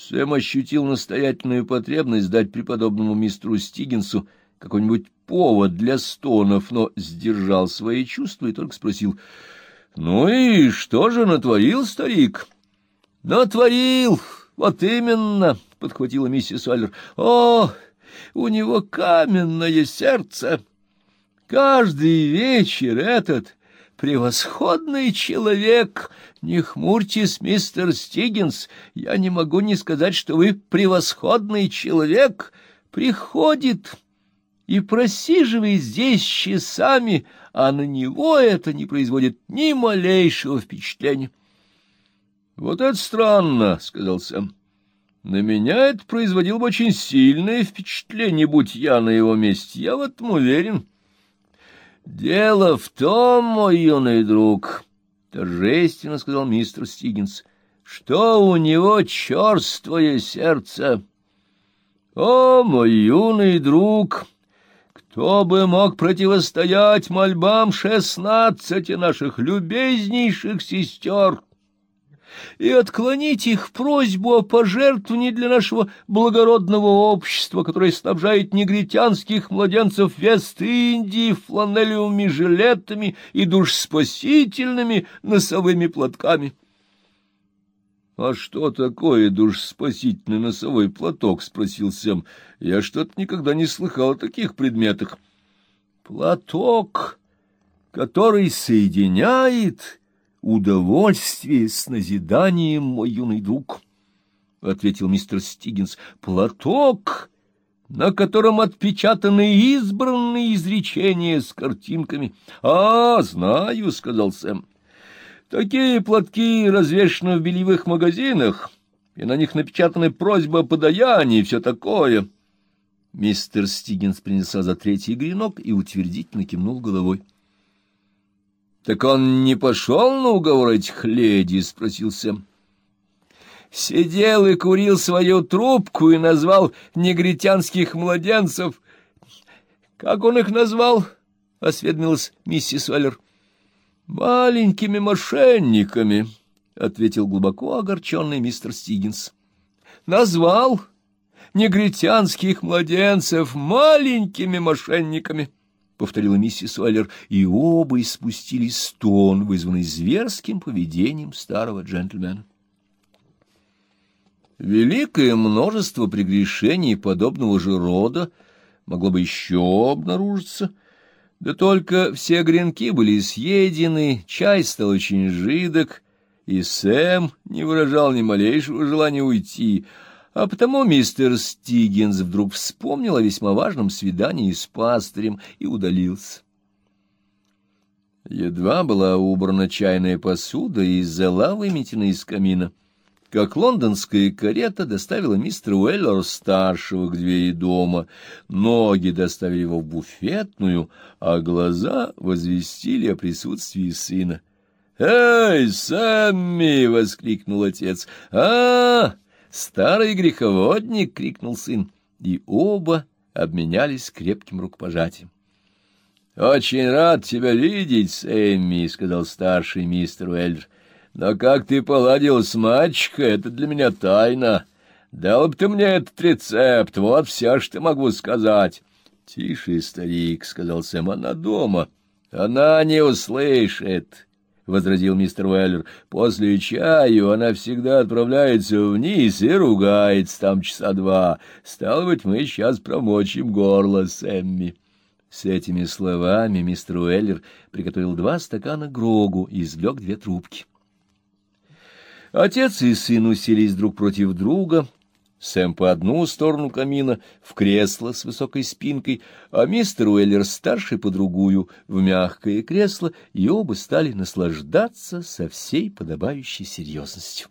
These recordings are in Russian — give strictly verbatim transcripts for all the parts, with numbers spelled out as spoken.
Сэм ощутил настоятельную потребность дать преподобному мистеру Стиггинсу какой-нибудь повод для стонов, но сдержал свои чувства и только спросил: — Ну и что же натворил старик? — Натворил, вот именно, — подхватила миссис Уэллер. — О, у него каменное сердце! Каждый вечер этот превосходный человек... Не хмурьтесь, мистер Стиггинс, я не могу не сказать, что вы превосходный человек. Приходит и просиживает здесь часами, а на него это не производит ни малейшего впечатления. — Вот это странно, — сказал Сэм. — На меня это производило бы очень сильное впечатление, будь я на его месте, я в этом уверен. — Дело в том, мой юный друг, — торжественно сказал мистер Стиггинс, — что у него черствое сердце. О, мой юный друг! Кто бы мог противостоять мольбам шестнадцати наших любезнейших сестер и отклонить их просьбу о пожертвовании для нашего благородного общества, которое снабжает негритянских младенцев Вест-Индии фланелевыми жилетами и душспасительными носовыми платками? — А что такое душспасительный носовой платок? — спросил Сэм. — Я что-то никогда не слыхал о таких предметах. — Платок, который соединяет удовольствие с назиданием, мой юный друг, — ответил мистер Стиггинс. — Платок, на котором отпечатаны избранные изречения с картинками. — А, знаю, — сказал Сэм. — Такие платки развешаны в бельевых магазинах, и на них напечатаны просьбы о подаянии и все такое. Мистер Стиггинс принялся за третий гренок и утвердительно кивнул головой. — Так он не пошел на уговор этих леди? — спросил Сэм. — Сидел и курил свою трубку и назвал негритянских младенцев... — Как он их назвал? — осведомилась миссис Уэллер. — Маленькими мошенниками, — ответил глубоко огорченный мистер Стиггинс. — Назвал негритянских младенцев маленькими мошенниками, — повторила миссис Уэллер, и оба испустили стон, вызванный зверским поведением старого джентльмена. Великое множество прегрешений подобного же рода могло бы еще обнаружиться, да только все гренки были съедены, чай стал очень жидок, и Сэм не выражал ни малейшего желания уйти, а потому мистер Стиггинс вдруг вспомнил о весьма важном свидании с пастырем и удалился. Едва была убрана чайная посуда и зола выметена из камина, как лондонская карета доставила мистера Уэллера-старшего к двери дома. Ноги доставили его в буфетную, а глаза возвестили о присутствии сына. «Эй, Сэмми!» — воскликнул отец. «А, старый греховодник!» — крикнул сын, и оба обменялись крепким рукопожатием. «Очень рад тебя видеть, Сэмми!» — сказал старший мистер Уэллер. «Но как ты поладил с мальчикой, это для меня тайна. Дал бы ты мне этот рецепт, вот все, что могу сказать». «Тише, старик», — сказал Сэм, — «она дома». «Она не услышит», — возразил мистер Уэллер. «После чаю она всегда отправляется вниз и ругается там часа два. Стало быть, мы сейчас промочим горло Сэмми». С этими словами мистер Уэллер приготовил два стакана грогу и извлек две трубки. Отец и сын уселись друг против друга, Сэм по одну сторону камина, в кресло с высокой спинкой, а мистер Уэллер-старший по другую, в мягкое кресло, и оба стали наслаждаться со всей подобающей серьезностью.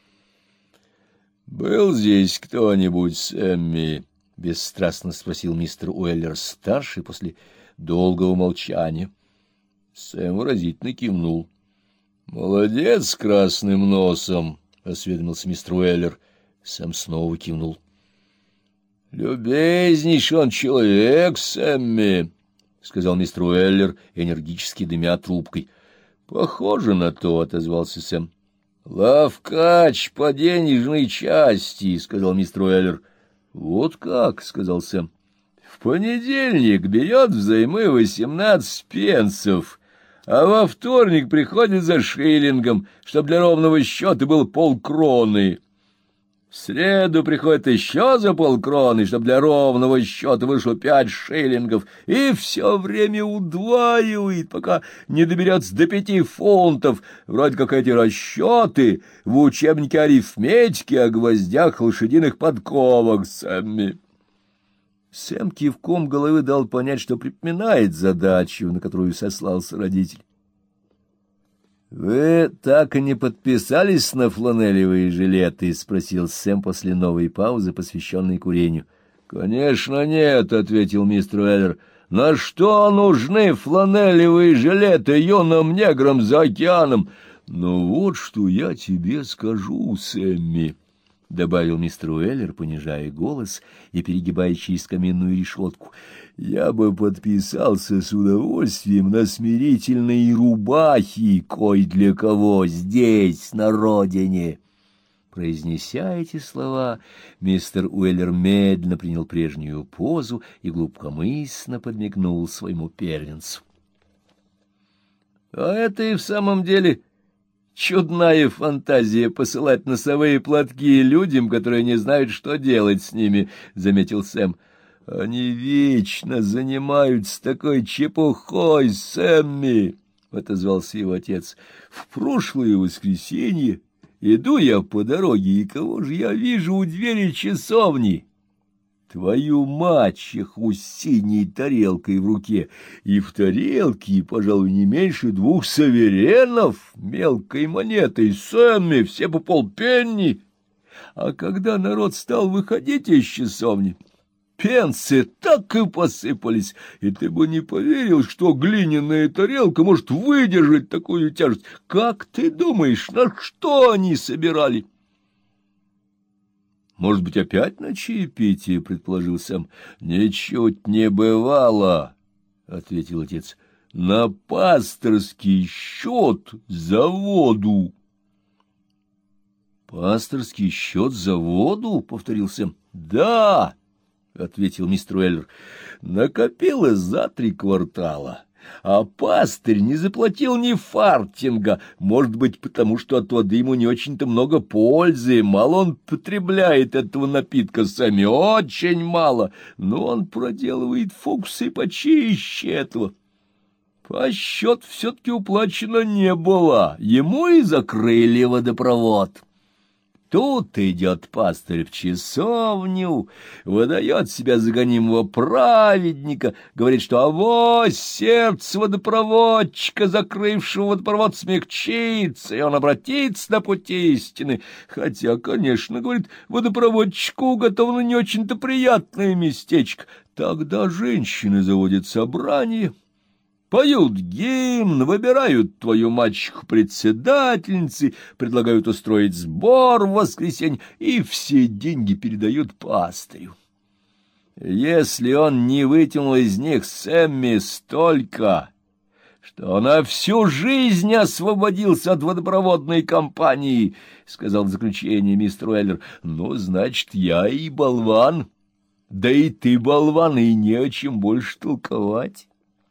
«Был здесь кто-нибудь, Сэмми?» — бесстрастно спросил мистер Уэллер-старший после долгого молчания. Сэм выразительно кивнул. «Молодец с красным носом», — осведомился мистер Уэллер. Сэм снова кивнул. «Любезнейший он человек, Сэмми», — сказал мистер Уэллер, энергически дымя трубкой. «Похоже на то», — отозвался Сэм. — Лавкач по денежной части, — сказал мистер Уэллер. — Вот как, — сказал Сэм. — В понедельник берет взаймы восемнадцать пенсов, а во вторник приходит за шиллингом, чтоб для ровного счета был полкроны. В среду приходит еще за полкроны, чтобы для ровного счета вышло пять шиллингов, и все время удваивает, пока не доберется до пяти фунтов. Вроде как эти расчеты в учебнике арифметики о гвоздях лошадиных подковах, Сэмми. Сэм кивком головы дал понять, что припоминает задачу, на которую сослался родитель. — Вы так и не подписались на фланелевые жилеты? — спросил Сэм после новой паузы, посвященной курению. — Конечно нет, — ответил мистер Уэллер. — На что нужны фланелевые жилеты юным неграм за океаном? — Ну вот что я тебе скажу, Сэмми, — добавил мистер Уэллер, понижая голос и перегибая через каменную решетку. — Я бы подписался с удовольствием на смирительные рубахи кой для кого здесь, на родине. Произнеся эти слова, мистер Уэллер медленно принял прежнюю позу и глубокомысленно подмигнул своему первенцу. — А это и в самом деле чудная фантазия — посылать носовые платки людям, которые не знают, что делать с ними, — заметил Сэм. — Они вечно занимаются такой чепухой, Сэмми, — отозвался его отец. — В прошлое воскресенье иду я по дороге, и кого же я вижу у двери часовни? Твою мачеху с синей тарелкой в руке, и в тарелке, пожалуй, не меньше двух суверенов мелкой монетой, Сэмми, все по полпенни. А когда народ стал выходить из часовни, пенсы так и посыпались, и ты бы не поверил, что глиняная тарелка может выдержать такую тяжесть. Как ты думаешь, на что они собирали? — Может быть, опять на чаепитие, — предположил Сэм. — Ничуть не бывало, — ответил отец. — На пасторский счет за воду. — Пасторский счет за воду? — повторил Сэм. — Да, — ответил мистер Уэллер, — накопилось за три квартала, а пастырь не заплатил ни фартинга, может быть, потому что от воды ему не очень-то много пользы, мало он потребляет этого напитка сами, очень мало, но он проделывает фокусы почище этого. По счету все-таки уплачено не было, ему и закрыли водопровод. Тут идет пастырь в часовню, выдает себя за гонимого праведника, говорит, что авось сердце водопроводчика, закрывшего водопровод, смягчится, и он обратится на пути истины. Хотя, конечно, говорит, водопроводчику уготовано не очень-то приятное местечко. Тогда женщины заводят собрание, поют гимн, выбирают твою мачеху председательницей, предлагают устроить сбор в воскресенье, и все деньги передают пастырю. Если он не вытянул из них Сэмми столько, что на всю жизнь освободился от водопроводной компании, — сказал в заключение мистер Уэллер, — ну, значит, я и болван, да и ты болван, и не о чем больше толковать.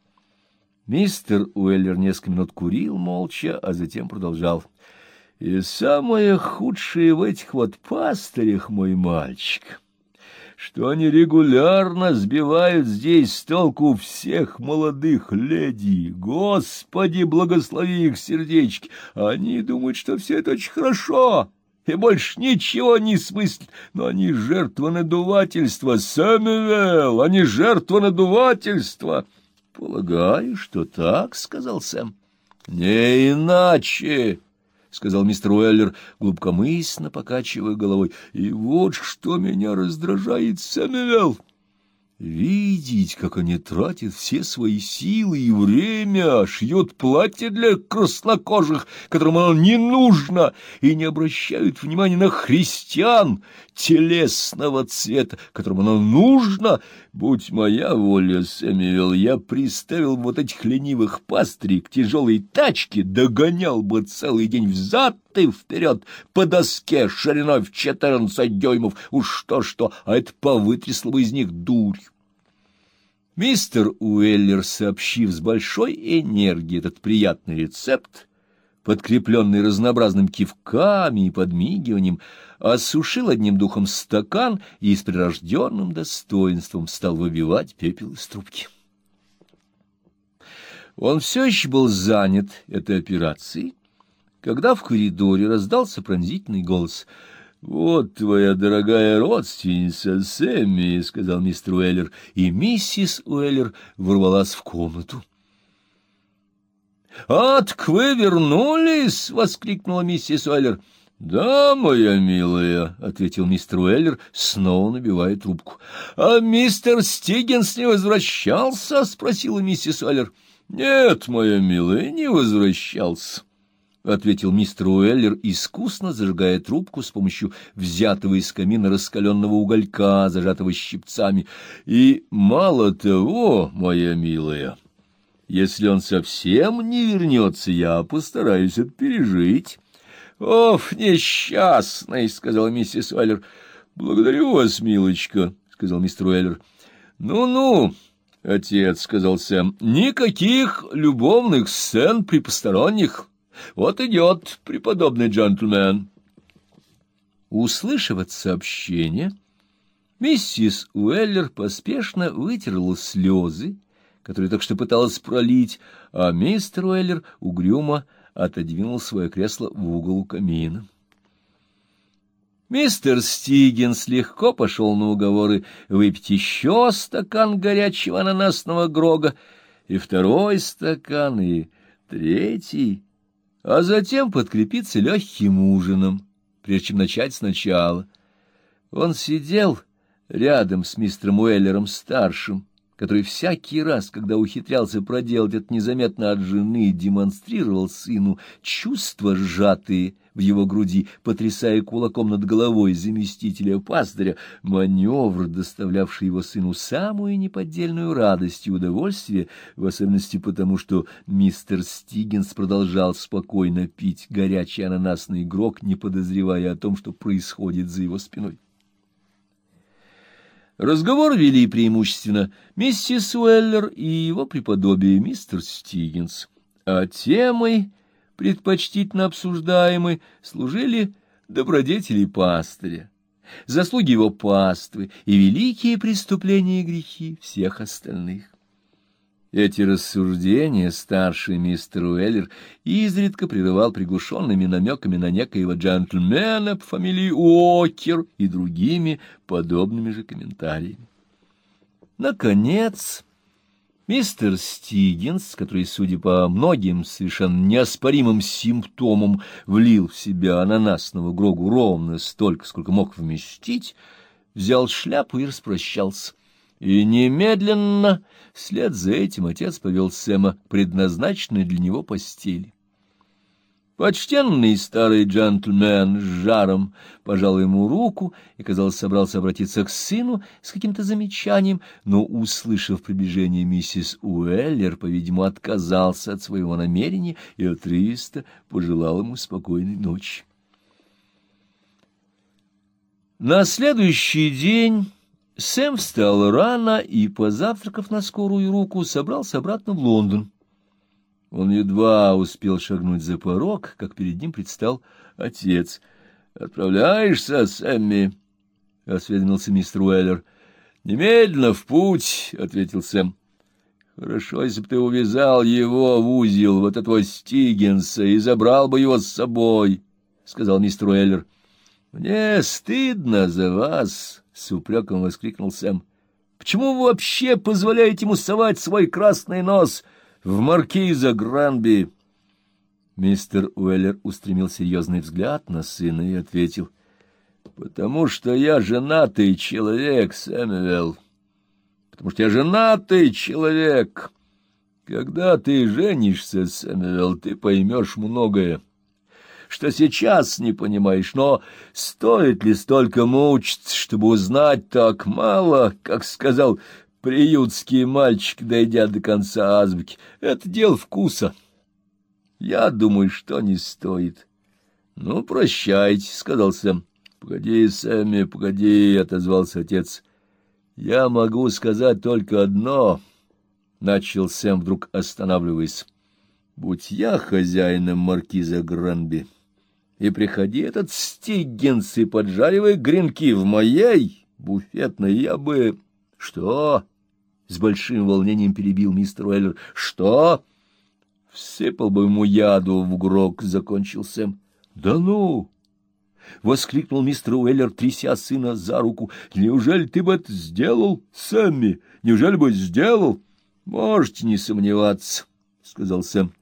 Мистер Уэллер несколько минут курил молча, а затем продолжал. — И самое худшее в этих вот пастырях, мой мальчик, что они регулярно сбивают здесь с толку всех молодых леди. Господи, благослови их сердечки! Они думают, что все это очень хорошо и больше ничего не смыслят, но они жертва надувательства, Сэмюэл, они жертва надувательства. — Полагаю, что так, — сказал Сэм. — Не иначе, — сказал мистер Уэллер, глубокомысленно покачивая головой. — И вот что меня раздражает, Сэмюэл. Видеть, как они тратят все свои силы и время, шьют платье для краснокожих, которым оно не нужно, и не обращают внимания на христиан телесного цвета, которым оно нужно. Будь моя воля, Сэмюэл, я приставил вот этих ленивых пастырей к тяжелой тачке, догонял бы целый день взад ты вперед по доске шириной в четырнадцать дюймов. Уж что-что, а это повытрясло бы из них дурь. Мистер Уэллер, сообщив с большой энергией этот приятный рецепт, подкрепленный разнообразными кивками и подмигиванием, осушил одним духом стакан и с прирожденным достоинством стал выбивать пепел из трубки. Он все еще был занят этой операцией, когда в коридоре раздался пронзительный голос. — Вот твоя дорогая родственница Сэмми, — сказал мистер Уэллер, и миссис Уэллер ворвалась в комнату. — Атк, вы вернулись! — воскликнула миссис Уэллер. — Да, моя милая, — ответил мистер Уэллер, снова набивая трубку. — А мистер Стиггинс не возвращался? — спросила миссис Уэллер. — Нет, моя милая, не возвращался, — ответил мистер Уэллер, искусно зажигая трубку с помощью взятого из камина раскаленного уголька, зажатого щипцами. — И мало того, моя милая, если он совсем не вернется, я постараюсь это пережить. — Оф, несчастный, — сказала миссис Уэллер. — Благодарю вас, милочка, — сказал мистер Уэллер. Ну — Ну-ну, отец, — сказал Сэм, — никаких любовных сцен при посторонних. Вот идет преподобный джентльмен. Услышав это сообщение, миссис Уэллер поспешно вытерла слезы, которые только что пыталась пролить, а мистер Уэллер угрюмо отодвинул свое кресло в угол у камина. Мистер Стиггинс легко пошел на уговоры выпить еще стакан горячего ананасного грога, и второй стакан, и третий, а затем подкрепиться легким ужином, прежде чем начать сначала. Он сидел рядом с мистером Уэллером-старшим, который всякий раз, когда ухитрялся проделать это незаметно от жены, демонстрировал сыну чувства, сжатые в его груди, потрясая кулаком над головой заместителя пастыря, маневр, доставлявший его сыну самую неподдельную радость и удовольствие, в особенности потому, что мистер Стиггинс продолжал спокойно пить горячий ананасный грог, не подозревая о том, что происходит за его спиной. Разговор вели преимущественно миссис Уэллер и его преподобие мистер Стиггинс, а темой, предпочтительно обсуждаемой, служили добродетели пастыря, заслуги его паствы и великие преступления и грехи всех остальных. Эти рассуждения старший мистер Уэллер изредка прерывал приглушенными намеками на некоего джентльмена по фамилии Уокер и другими подобными же комментариями. Наконец, мистер Стиггинс, который, судя по многим совершенно неоспоримым симптомам, влил в себя ананасного грогу ровно столько, сколько мог вместить, взял шляпу и распрощался. И немедленно вслед за этим отец повел Сэма к предназначенной для него постели. Почтенный старый джентльмен с жаром пожал ему руку и, казалось, собрался обратиться к сыну с каким-то замечанием, но, услышав приближение миссис Уэллер, по-видимому, отказался от своего намерения и отрывисто пожелал ему спокойной ночи. На следующий день Сэм встал рано и, позавтракав на скорую руку, собрался обратно в Лондон. Он едва успел шагнуть за порог, как перед ним предстал отец. — Отправляешься, Сэмми? — осведомился мистер Уэллер. — Немедленно в путь, — ответил Сэм. — Хорошо, если бы ты увязал его в узел, вот этого Стиггинса, и забрал бы его с собой, — сказал мистер Уэллер. — Мне стыдно за вас, — с упреком воскликнул Сэм. — Почему вы вообще позволяете ему совать свой красный нос в маркиза Гранби? Мистер Уэллер устремил серьезный взгляд на сына и ответил: — Потому что я женатый человек, Сэмюэл. Потому что я женатый человек. Когда ты женишься, Сэмюэл, ты поймешь многое, что сейчас не понимаешь, но стоит ли столько мучиться, чтобы узнать так мало, как сказал приютский мальчик, дойдя до конца азбуки? Это дело вкуса. Я думаю, что не стоит. Ну, прощайте, — сказал Сэм. — Погоди, Сэмми, погоди, — отозвался отец. — Я могу сказать только одно, — начал Сэм, вдруг останавливаясь. — Будь я хозяином маркиза Гранби, и приходи этот Стиггинс и поджаривай гренки в моей буфетной, я бы... — Что? — с большим волнением перебил мистер Уэллер. — Что? — Всыпал бы ему яду в грог, — закончил Сэм. — Да ну! — воскликнул мистер Уэллер, тряся сына за руку. — Неужели ты бы это сделал, Сэмми? Неужели бы сделал? — Можете не сомневаться, — сказал Сэм.